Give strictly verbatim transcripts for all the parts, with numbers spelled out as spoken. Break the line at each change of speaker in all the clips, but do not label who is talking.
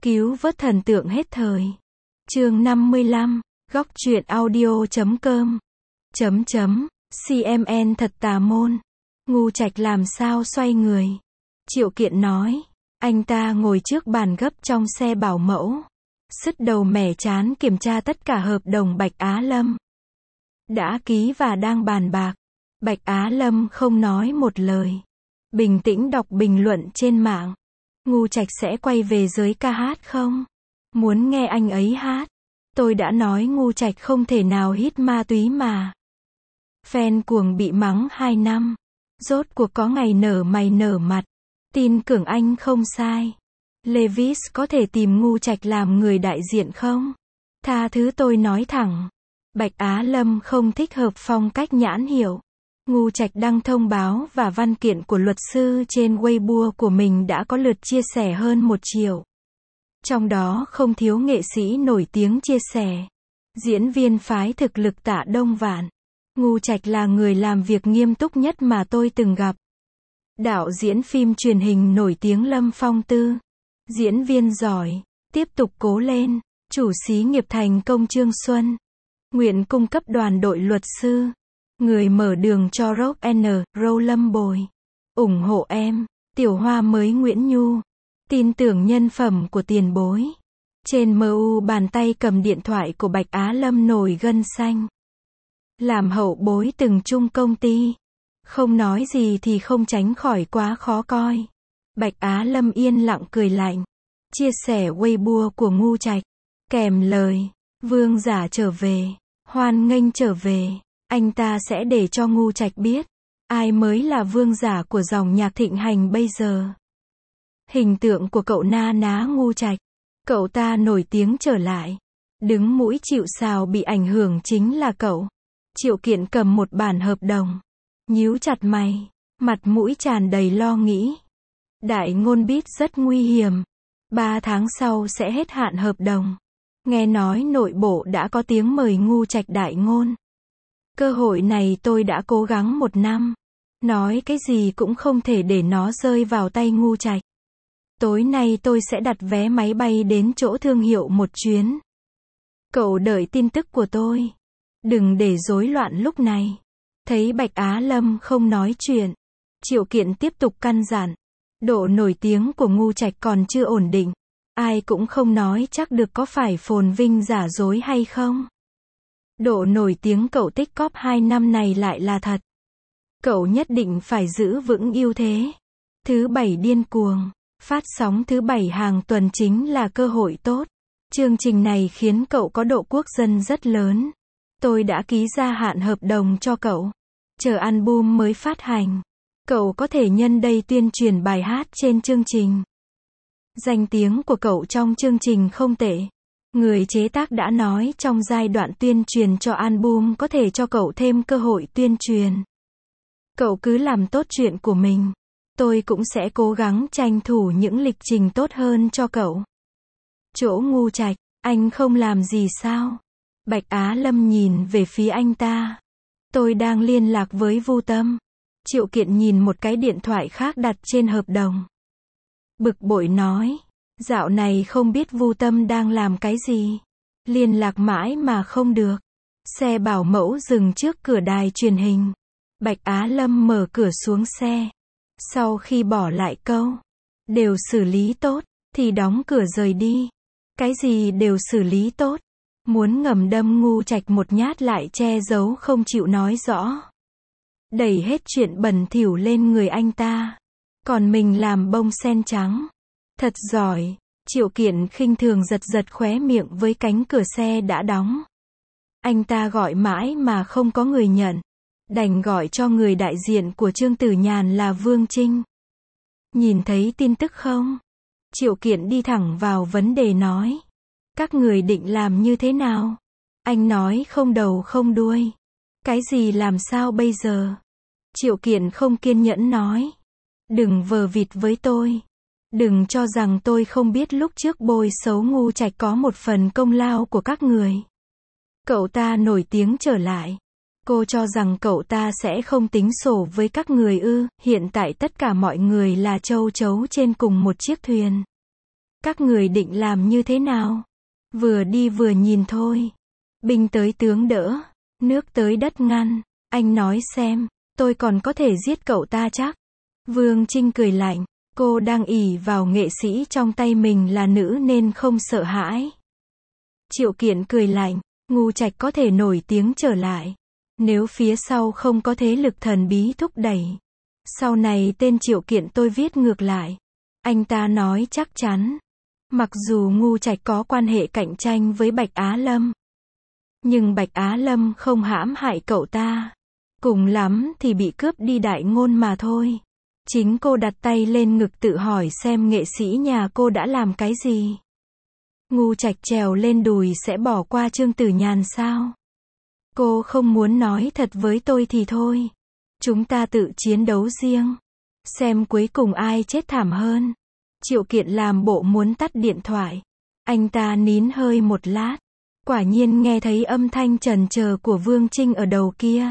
Cứu vớt thần tượng hết thời. Chương năm mươi lăm, góc truyện audio chấm com. Chấm chấm, xê em en thật tà môn. Ngu Trạch làm sao xoay người. Triệu Kiện nói, anh ta ngồi trước bàn gấp trong xe bảo mẫu. Sứt đầu mẻ chán kiểm tra tất cả hợp đồng Bạch Á Lâm. Đã ký và đang bàn bạc. Bạch Á Lâm không nói một lời. Bình tĩnh đọc bình luận trên mạng. Ngu Trạch sẽ quay về giới ca hát không? Muốn nghe anh ấy hát. Tôi đã nói Ngu Trạch không thể nào hít ma túy mà. Fan cuồng bị mắng hai năm. Rốt cuộc có ngày nở mày nở mặt. Tin Cường Anh không sai. Levi's có thể tìm Ngu Trạch làm người đại diện không? Tha thứ tôi nói thẳng. Bạch Á Lâm không thích hợp phong cách nhãn hiệu. Ngu Trạch đăng thông báo và văn kiện của luật sư trên Weibo của mình đã có lượt chia sẻ hơn một triệu. Trong đó không thiếu nghệ sĩ nổi tiếng chia sẻ. Diễn viên phái thực lực Tạ Đông Vạn. Ngu Trạch là người làm việc nghiêm túc nhất mà tôi từng gặp. Đạo diễn phim truyền hình nổi tiếng Lâm Phong Tư. Diễn viên giỏi. Tiếp tục cố lên. Chủ xí nghiệp thành công Trương Xuân. Nguyện cung cấp đoàn đội luật sư. Người mở đường cho Rock and Roll Lâm Bồi. ủng hộ em. Tiểu hoa mới Nguyễn Nhu. Tin tưởng nhân phẩm của tiền bối. Trên em u bàn tay cầm điện thoại của Bạch Á Lâm nổi gân xanh. Làm hậu bối từng chung công ty. Không nói gì thì không tránh khỏi quá khó coi. Bạch Á Lâm yên lặng cười lạnh. Chia sẻ Weibo của Ngu Trạch. Kèm lời. Vương giả trở về. Hoan nghênh trở về. Anh ta sẽ để cho Ngu Trạch biết. Ai mới là vương giả của dòng nhạc thịnh hành bây giờ. Hình tượng của cậu na ná Ngu Trạch. Cậu ta nổi tiếng trở lại. Đứng mũi chịu sào bị ảnh hưởng chính là cậu. Triệu Kiện cầm một bản hợp đồng. Nhíu chặt mày. Mặt mũi tràn đầy lo nghĩ. Đại ngôn biết rất nguy hiểm. Ba tháng sau sẽ hết hạn hợp đồng. Nghe nói nội bộ đã có tiếng mời Ngu Trạch đại ngôn. Cơ hội này tôi đã cố gắng một năm. Nói cái gì cũng không thể để nó rơi vào tay Ngu Trạch. Tối nay tôi sẽ đặt vé máy bay đến chỗ thương hiệu một chuyến. Cậu đợi tin tức của tôi. Đừng để rối loạn lúc này. Thấy Bạch Á Lâm không nói chuyện. Triệu Kiện tiếp tục căn dặn. Độ nổi tiếng của Ngu Trạch còn chưa ổn định. Ai cũng không nói chắc được có phải phồn vinh giả dối hay không. Độ nổi tiếng cậu tích cóp hai năm này lại là thật. Cậu nhất định phải giữ vững ưu thế. Thứ bảy điên cuồng. Phát sóng thứ bảy hàng tuần chính là cơ hội tốt. Chương trình này khiến cậu có độ quốc dân rất lớn. Tôi đã ký gia hạn hợp đồng cho cậu. Chờ album mới phát hành. Cậu có thể nhân đây tuyên truyền bài hát trên chương trình. Danh tiếng của cậu trong chương trình không tệ. Người chế tác đã nói trong giai đoạn tuyên truyền cho album có thể cho cậu thêm cơ hội tuyên truyền. Cậu cứ làm tốt chuyện của mình. Tôi cũng sẽ cố gắng tranh thủ những lịch trình tốt hơn cho cậu. Chỗ Ngu Trạch, anh không làm gì sao? Bạch Á Lâm nhìn về phía anh ta. Tôi đang liên lạc với Vu Tâm. Triệu Kiện nhìn một cái điện thoại khác đặt trên hợp đồng. Bực bội nói. Dạo này không biết Vu Tâm đang làm cái gì. Liên lạc mãi mà không được. Xe bảo mẫu dừng trước cửa đài truyền hình. Bạch Á Lâm mở cửa xuống xe. Sau khi bỏ lại câu. Đều xử lý tốt. Thì đóng cửa rời đi. Cái gì đều xử lý tốt. Muốn ngầm đâm Ngu Trạch một nhát lại che giấu không chịu nói rõ. Đẩy hết chuyện bẩn thỉu lên người anh ta. Còn mình làm bông sen trắng. Thật giỏi. Triệu Kiện khinh thường giật giật khóe miệng với cánh cửa xe đã đóng. Anh ta gọi mãi mà không có người nhận. Đành gọi cho người đại diện của Trương Tử Nhàn là Vương Trinh. Nhìn thấy tin tức không? Triệu Kiện đi thẳng vào vấn đề nói. Các người định làm như thế nào? Anh nói không đầu không đuôi. Cái gì làm sao bây giờ? Triệu Kiện không kiên nhẫn nói. Đừng vờ vịt với tôi. Đừng cho rằng tôi không biết lúc trước bôi xấu Ngu Trạch có một phần công lao của các người. Cậu ta nổi tiếng trở lại. Cô cho rằng cậu ta sẽ không tính sổ với các người ư? Hiện tại tất cả mọi người là châu chấu trên cùng một chiếc thuyền. Các người định làm như thế nào? Vừa đi vừa nhìn thôi. Binh tới tướng đỡ, nước tới đất ngăn. Anh nói xem, tôi còn có thể giết cậu ta chắc. Vương Trinh cười lạnh. Cô đang ỷ vào nghệ sĩ trong tay mình là nữ nên không sợ hãi. Triệu Kiện cười lạnh. Ngu Trạch có thể nổi tiếng trở lại. Nếu phía sau không có thế lực thần bí thúc đẩy. Sau này tên Triệu Kiện tôi viết ngược lại. Anh ta nói chắc chắn. Mặc dù Ngu Trạch có quan hệ cạnh tranh với Bạch Á Lâm. Nhưng Bạch Á Lâm không hãm hại cậu ta. Cùng lắm thì bị cướp đi đại ngôn mà thôi. Chính cô đặt tay lên ngực tự hỏi xem nghệ sĩ nhà cô đã làm cái gì. Ngu Trạch trèo lên đùi sẽ bỏ qua Trương Tử Nhàn sao? Cô không muốn nói thật với tôi thì thôi. Chúng ta tự chiến đấu riêng. Xem cuối cùng ai chết thảm hơn. Triệu Kiện làm bộ muốn tắt điện thoại. Anh ta nín hơi một lát. Quả nhiên nghe thấy âm thanh trần chờ của Vương Trinh ở đầu kia.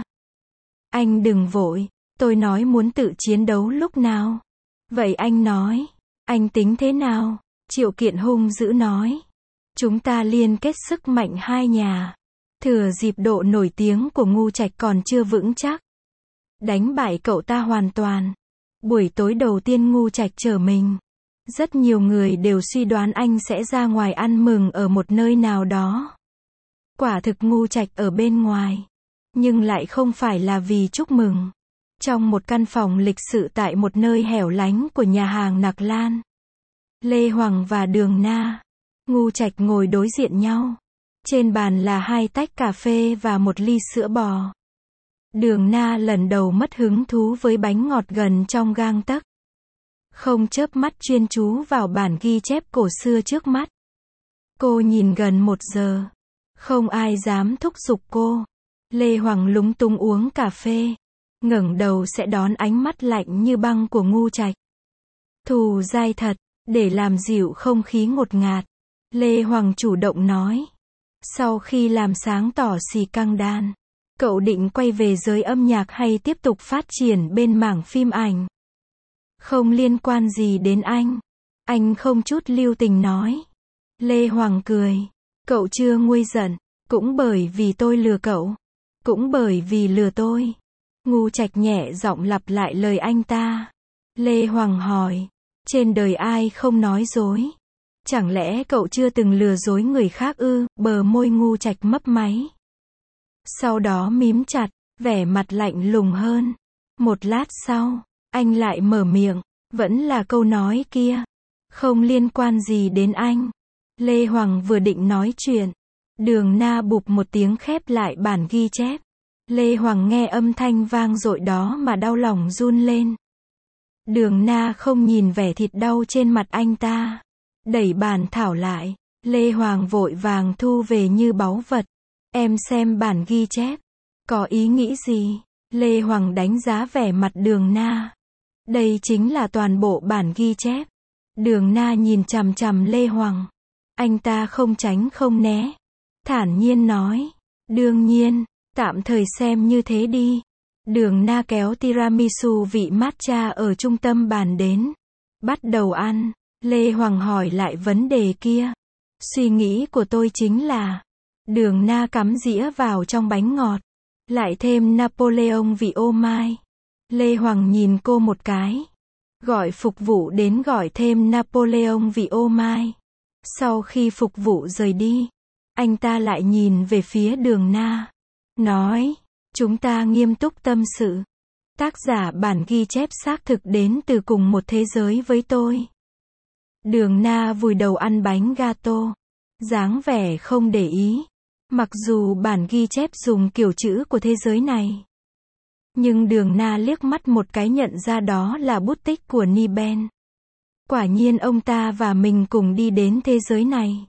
Anh đừng vội. Tôi nói muốn tự chiến đấu lúc nào? Vậy anh nói. Anh tính thế nào? Triệu Kiện hung dữ nói. Chúng ta liên kết sức mạnh hai nhà. Thừa dịp độ nổi tiếng của Ngu Trạch còn chưa vững chắc. Đánh bại cậu ta hoàn toàn. Buổi tối đầu tiên Ngu Trạch trở mình. Rất nhiều người đều suy đoán anh sẽ ra ngoài ăn mừng ở một nơi nào đó. Quả thực Ngu Trạch ở bên ngoài. Nhưng lại không phải là vì chúc mừng. Trong một căn phòng lịch sự tại một nơi hẻo lánh của nhà hàng Nạc Lan. Lê Hoàng và Đường Na. Ngu Trạch ngồi đối diện nhau. Trên bàn là hai tách cà phê và một ly sữa bò. Đường Na lần đầu mất hứng thú với bánh ngọt gần trong gang tấc. Không chớp mắt chuyên chú vào bản ghi chép cổ xưa trước mắt. Cô nhìn gần một giờ. Không ai dám thúc giục cô. Lê Hoàng lúng túng uống cà phê. Ngẩng đầu sẽ đón ánh mắt lạnh như băng của Ngu Trạch. Thù dai thật, để làm dịu không khí ngột ngạt. Lê Hoàng chủ động nói. Sau khi làm sáng tỏ xì căng đan, cậu định quay về giới âm nhạc hay tiếp tục phát triển bên mảng phim ảnh? Không liên quan gì đến anh. Anh không chút lưu tình nói. Lê Hoàng cười. Cậu chưa nguôi giận. Cũng bởi vì tôi lừa cậu. Cũng bởi vì lừa tôi. Ngu Trạch nhẹ giọng lặp lại lời anh ta. Lê Hoàng hỏi. Trên đời ai không nói dối? Chẳng lẽ cậu chưa từng lừa dối người khác ư? Bờ môi Ngu Trạch mấp máy. Sau đó mím chặt, vẻ mặt lạnh lùng hơn. Một lát sau, anh lại mở miệng. Vẫn là câu nói kia. Không liên quan gì đến anh. Lê Hoàng vừa định nói chuyện. Đường Na bụp một tiếng khép lại bản ghi chép. Lê Hoàng nghe âm thanh vang dội đó mà đau lòng run lên. Đường Na không nhìn vẻ thịt đau trên mặt anh ta. Đẩy bàn thảo lại. Lê Hoàng vội vàng thu về như báu vật. Em xem bản ghi chép. Có ý nghĩ gì? Lê Hoàng đánh giá vẻ mặt Đường Na. Đây chính là toàn bộ bản ghi chép. Đường Na nhìn chằm chằm Lê Hoàng. Anh ta không tránh không né. Thản nhiên nói. Đương nhiên, tạm thời xem như thế đi. Đường Na kéo tiramisu vị matcha ở trung tâm bàn đến. Bắt đầu ăn. Lê Hoàng hỏi lại vấn đề kia. Suy nghĩ của tôi chính là. Đường Na cắm dĩa vào trong bánh ngọt. Lại thêm Napoleon vị ô mai. Lê Hoàng nhìn cô một cái. Gọi phục vụ đến gọi thêm Napoleon vị ô mai. Sau khi phục vụ rời đi, anh ta lại nhìn về phía Đường Na. Nói, chúng ta nghiêm túc tâm sự. Tác giả bản ghi chép xác thực đến từ cùng một thế giới với tôi. Đường Na vùi đầu ăn bánh gato. Dáng vẻ không để ý. Mặc dù bản ghi chép dùng kiểu chữ của thế giới này. Nhưng Đường Na liếc mắt một cái nhận ra đó là bút tích của Niben. Quả nhiên ông ta và mình cùng đi đến thế giới này.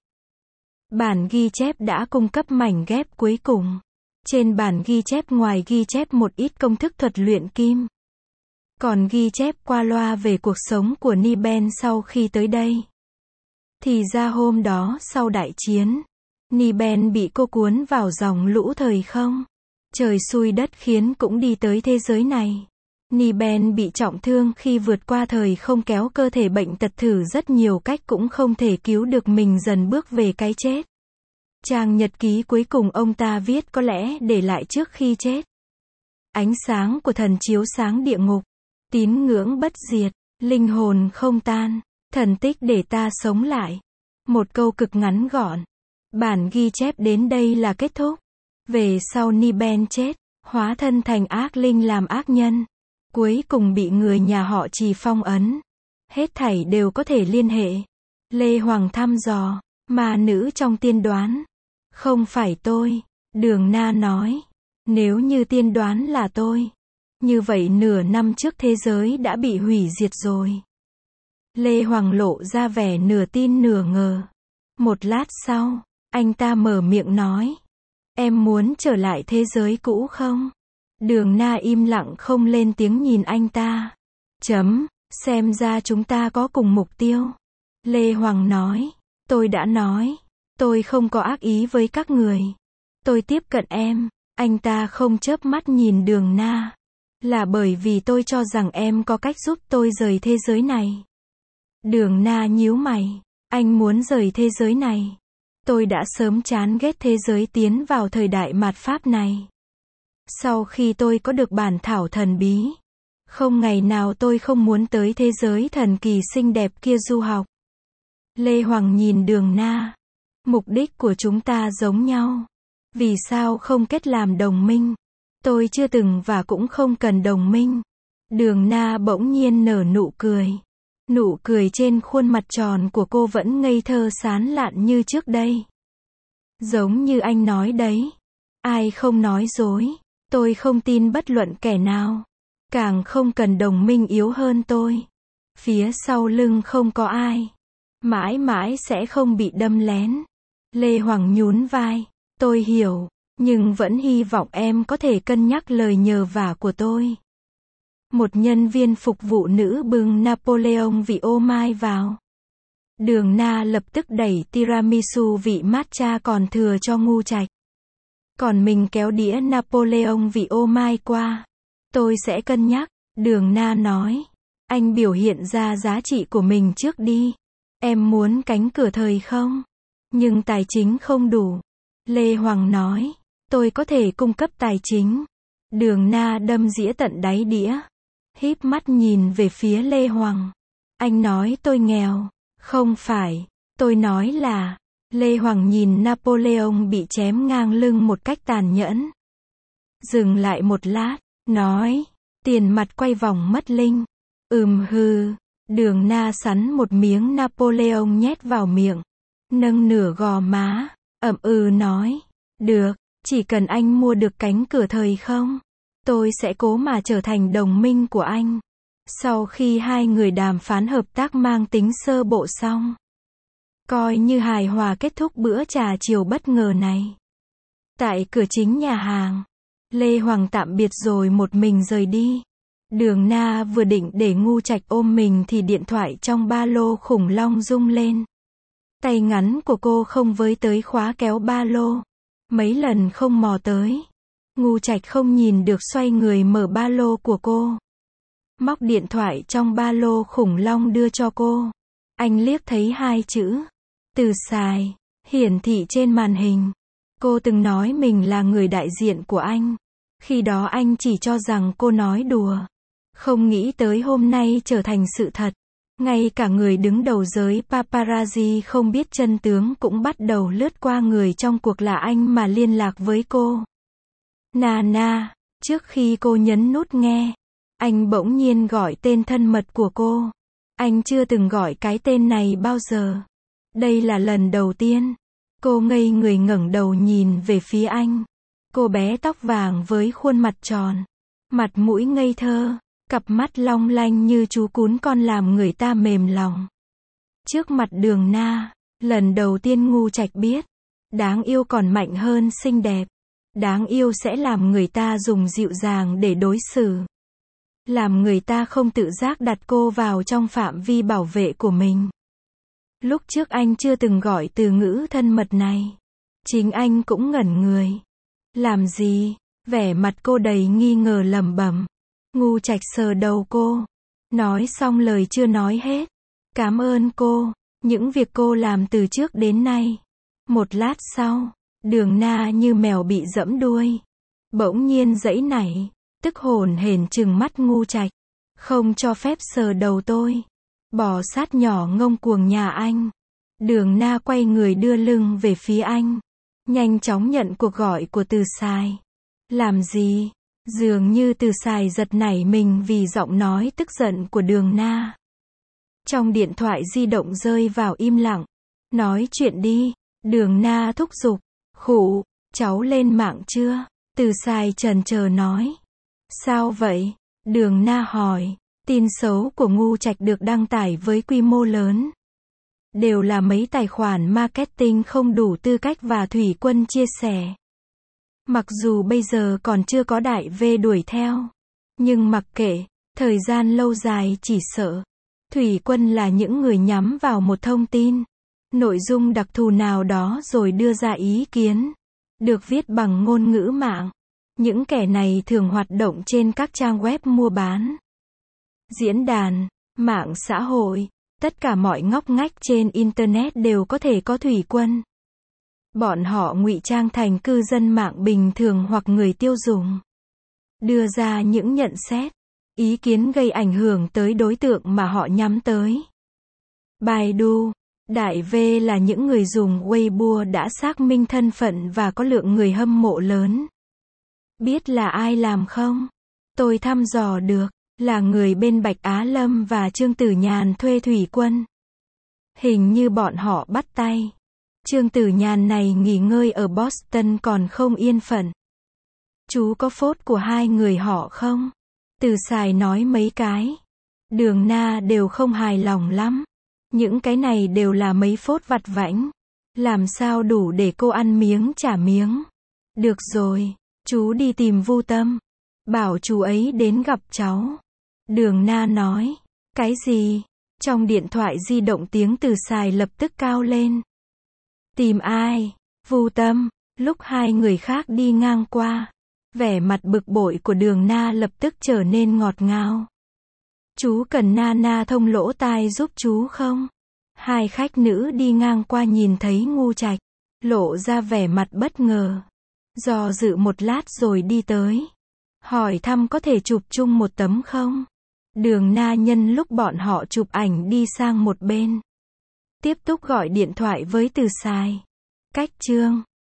Bản ghi chép đã cung cấp mảnh ghép cuối cùng. Trên bản ghi chép ngoài ghi chép một ít công thức thuật luyện kim. Còn ghi chép qua loa về cuộc sống của Niben sau khi tới đây. Thì ra hôm đó sau đại chiến, Niben bị cô cuốn vào dòng lũ thời không. Trời xui đất khiến cũng đi tới thế giới này. Ni-ben bị trọng thương khi vượt qua thời không kéo cơ thể bệnh tật thử rất nhiều cách cũng không thể cứu được mình dần bước về cái chết. Trang nhật ký cuối cùng ông ta viết có lẽ để lại trước khi chết. Ánh sáng của thần chiếu sáng địa ngục. Tín ngưỡng bất diệt. Linh hồn không tan. Thần tích để ta sống lại. Một câu cực ngắn gọn. Bản ghi chép đến đây là kết thúc. Về sau Ni-ben chết, hóa thân thành ác linh làm ác nhân. Cuối cùng bị người nhà họ Trì phong ấn. Hết thảy đều có thể liên hệ. Lê Hoàng thăm dò. Ma nữ trong tiên đoán. Không phải tôi. Đường Na nói. Nếu như tiên đoán là tôi. Như vậy nửa năm trước thế giới đã bị hủy diệt rồi. Lê Hoàng lộ ra vẻ nửa tin nửa ngờ. Một lát sau, anh ta mở miệng nói. Em muốn trở lại thế giới cũ không? Đường Na im lặng không lên tiếng nhìn anh ta. Chấm, xem ra chúng ta có cùng mục tiêu. Lê Hoàng nói. Tôi đã nói. Tôi không có ác ý với các người. Tôi tiếp cận em. Anh ta không chớp mắt nhìn Đường Na. Là bởi vì tôi cho rằng em có cách giúp tôi rời thế giới này. Đường Na nhíu mày. Anh muốn rời thế giới này. Tôi đã sớm chán ghét thế giới tiến vào thời đại mạt Pháp này. Sau khi tôi có được bản thảo thần bí, không ngày nào tôi không muốn tới thế giới thần kỳ xinh đẹp kia du học. Lê Hoàng nhìn Đường Na. Mục đích của chúng ta giống nhau. Vì sao không kết làm đồng minh? Tôi chưa từng và cũng không cần đồng minh. Đường Na bỗng nhiên nở nụ cười. Nụ cười trên khuôn mặt tròn của cô vẫn ngây thơ sán lạn như trước đây. Giống như anh nói đấy. Ai không nói dối. Tôi không tin bất luận kẻ nào. Càng không cần đồng minh yếu hơn tôi. Phía sau lưng không có ai. Mãi mãi sẽ không bị đâm lén. Lê Hoàng nhún vai. Tôi hiểu. Nhưng vẫn hy vọng em có thể cân nhắc lời nhờ vả của tôi. Một nhân viên phục vụ nữ bưng Napoleon vị ô mai vào. Đường Na lập tức đẩy tiramisu vị matcha còn thừa cho Ngu Trạch. Còn mình kéo đĩa Napoleon vị ô mai qua. Tôi sẽ cân nhắc, Đường Na nói. Anh biểu hiện ra giá trị của mình trước đi. Em muốn cánh cửa thời không? Nhưng tài chính không đủ. Lê Hoàng nói. Tôi có thể cung cấp tài chính. Đường Na đâm dĩa tận đáy đĩa. Híp mắt nhìn về phía Lê Hoàng. Anh nói tôi nghèo. Không phải. Tôi nói là. Lê Hoàng nhìn Napoleon bị chém ngang lưng một cách tàn nhẫn. Dừng lại một lát. Nói. Tiền mặt quay vòng mất linh. Ừm hư. Đường Na sắn một miếng Napoleon nhét vào miệng. Nâng nửa gò má. Ậm ừ nói. Được. Chỉ cần anh mua được cánh cửa thời không, tôi sẽ cố mà trở thành đồng minh của anh. Sau khi hai người đàm phán hợp tác mang tính sơ bộ xong, coi như hài hòa kết thúc bữa trà chiều bất ngờ này. Tại cửa chính nhà hàng, Lê Hoàng tạm biệt rồi một mình rời đi. Đường Na vừa định để Ngu Trạch ôm mình thì điện thoại trong ba lô khủng long rung lên. Tay ngắn của cô không với tới khóa kéo ba lô. Mấy lần không mò tới. Ngu Trạch không nhìn được xoay người mở ba lô của cô. Móc điện thoại trong ba lô khủng long đưa cho cô. Anh liếc thấy hai chữ. Từ xài. Hiển thị trên màn hình. Cô từng nói mình là người đại diện của anh. Khi đó anh chỉ cho rằng cô nói đùa. Không nghĩ tới hôm nay trở thành sự thật. Ngay cả người đứng đầu giới paparazzi không biết chân tướng cũng bắt đầu lướt qua người trong cuộc là anh mà liên lạc với cô. Na Na, trước khi cô nhấn nút nghe, anh bỗng nhiên gọi tên thân mật của cô. Anh chưa từng gọi cái tên này bao giờ. Đây là lần đầu tiên. Cô ngây người ngẩng đầu nhìn về phía anh. Cô bé tóc vàng với khuôn mặt tròn, mặt mũi ngây thơ. Cặp mắt long lanh như chú cún con làm người ta mềm lòng. Trước mặt Đường Na, lần đầu tiên Ngu Trạch biết, đáng yêu còn mạnh hơn xinh đẹp. Đáng yêu sẽ làm người ta dùng dịu dàng để đối xử. Làm người ta không tự giác đặt cô vào trong phạm vi bảo vệ của mình. Lúc trước anh chưa từng gọi từ ngữ thân mật này. Chính anh cũng ngẩn người. Làm gì? Vẻ mặt cô đầy nghi ngờ lẩm bẩm. Ngu Trạch sờ đầu cô. Nói xong lời chưa nói hết. Cảm ơn cô, những việc cô làm từ trước đến nay. Một lát sau, Đường Na như mèo bị giẫm đuôi. Bỗng nhiên giãy nảy, tức hổn hển trừng mắt Ngu Trạch. Không cho phép sờ đầu tôi. Bò sát nhỏ ngông cuồng nhà anh. Đường Na quay người đưa lưng về phía anh. Nhanh chóng nhận cuộc gọi của Từ Sài. Làm gì? Dường như Từ Sài giật nảy mình vì giọng nói tức giận của Đường Na. Trong điện thoại di động rơi vào im lặng. Nói chuyện đi, Đường Na thúc giục. Khụ, cháu lên mạng chưa? Từ Sài chần chờ nói. Sao vậy? Đường Na hỏi. Tin xấu của Ngu Trạch được đăng tải với quy mô lớn. Đều là mấy tài khoản marketing không đủ tư cách và Thủy Quân chia sẻ. Mặc dù bây giờ còn chưa có đại V đuổi theo. Nhưng mặc kệ, thời gian lâu dài chỉ sợ. Thủy Quân là những người nhắm vào một thông tin. Nội dung đặc thù nào đó rồi đưa ra ý kiến. Được viết bằng ngôn ngữ mạng. Những kẻ này thường hoạt động trên các trang web mua bán. Diễn đàn, mạng xã hội, tất cả mọi ngóc ngách trên Internet đều có thể có Thủy Quân. Bọn họ ngụy trang thành cư dân mạng bình thường hoặc người tiêu dùng. Đưa ra những nhận xét, ý kiến gây ảnh hưởng tới đối tượng mà họ nhắm tới. Baidu, Đại V là những người dùng Weibo đã xác minh thân phận và có lượng người hâm mộ lớn. Biết là ai làm không? Tôi thăm dò được, là người bên Bạch Á Lâm và Trương Tử Nhàn thuê Thủy Quân. Hình như bọn họ bắt tay. Trương Tử Nhàn này nghỉ ngơi ở Boston còn không yên phận. Chú có phốt của hai người họ không? Từ Sài nói mấy cái. Đường Na đều không hài lòng lắm. Những cái này đều là mấy phốt vặt vãnh. Làm sao đủ để cô ăn miếng trả miếng. Được rồi, chú đi tìm Vu Tâm. Bảo chú ấy đến gặp cháu. Đường Na nói. Cái gì? Trong điện thoại di động tiếng Từ Sài lập tức cao lên. Tìm ai? Vu Tâm. Lúc hai người khác đi ngang qua, vẻ mặt bực bội của Đường Na lập tức trở nên ngọt ngào. Chú cần Na Na thông lỗ tai giúp chú không? Hai khách nữ đi ngang qua nhìn thấy Ngu Trạch, lộ ra vẻ mặt bất ngờ. Do dự một lát rồi đi tới. Hỏi thăm có thể chụp chung một tấm không? Đường Na nhân lúc bọn họ chụp ảnh đi sang một bên. Tiếp tục gọi điện thoại với Từ Sài. Cách chương